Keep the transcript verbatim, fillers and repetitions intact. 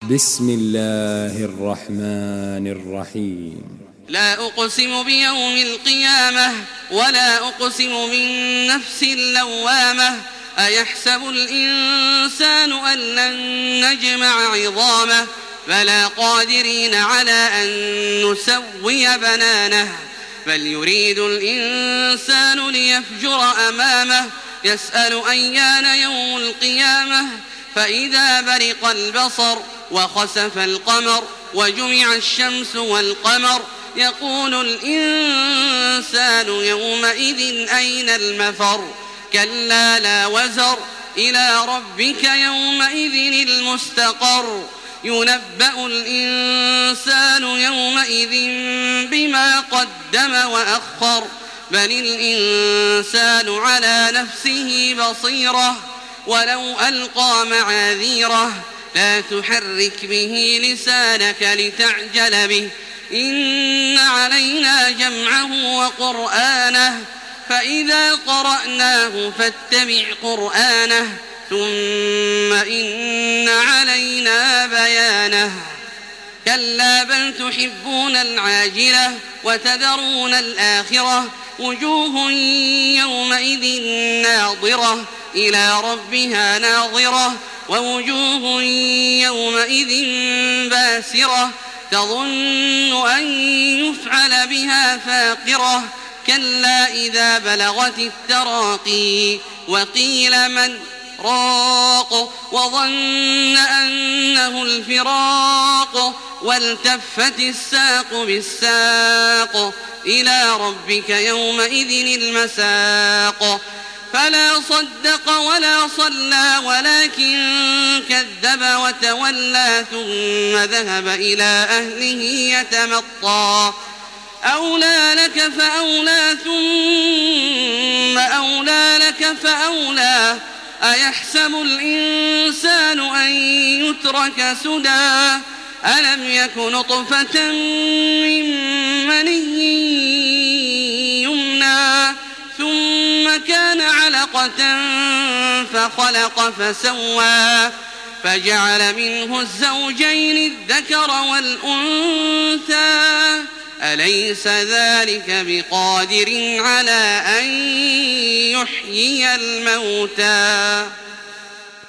بسم الله الرحمن الرحيم. لا أقسم بيوم القيامة ولا أقسم بالنفس اللوامة أيحسب الإنسان أن لن نجمع عظامه بلى قادرين على أن نسوي بنانه بل يريد الإنسان ليفجر أمامه يسأل أيان يوم القيامة فإذا برق البصر وخسف القمر وجمع الشمس والقمر يقول الإنسان يومئذ أين المفر كلا لا وزر إلى ربك يومئذ المستقر ينبأ الإنسان يومئذ بما قدم وأخر بل الإنسان على نفسه بصيرة ولو ألقى معاذيره لا تحرك به لسانك لتعجل به إن علينا جمعه وقرآنه فإذا قرأناه فاتبع قرآنه ثم إن علينا بيانه كلا بل تحبون العاجلة وتذرون الآخرة وجوه يومئذ ناظرة إلى ربها ناظرة ووجوه يومئذ باسرة تظن أن يفعل بها فاقرة كلا إذا بلغت التراقي وقيل من راق وظن أنه الفراق والتفت الساق بالساق إلى ربك يومئذ المساق فلا صدق ولا صلى ولكن كذب وتولى ثم ذهب إلى أهله يتمطى أولى لك فأولى ثم أولى لك فأولى أيحسب الإنسان أن يترك سدى ألم يك نطفة من مني يمنى ثم كان علقة فخلق فسوى فجعل منه الزوجين الذكر والأنثى أليس ذلك بقادر على أن يحيي الموتى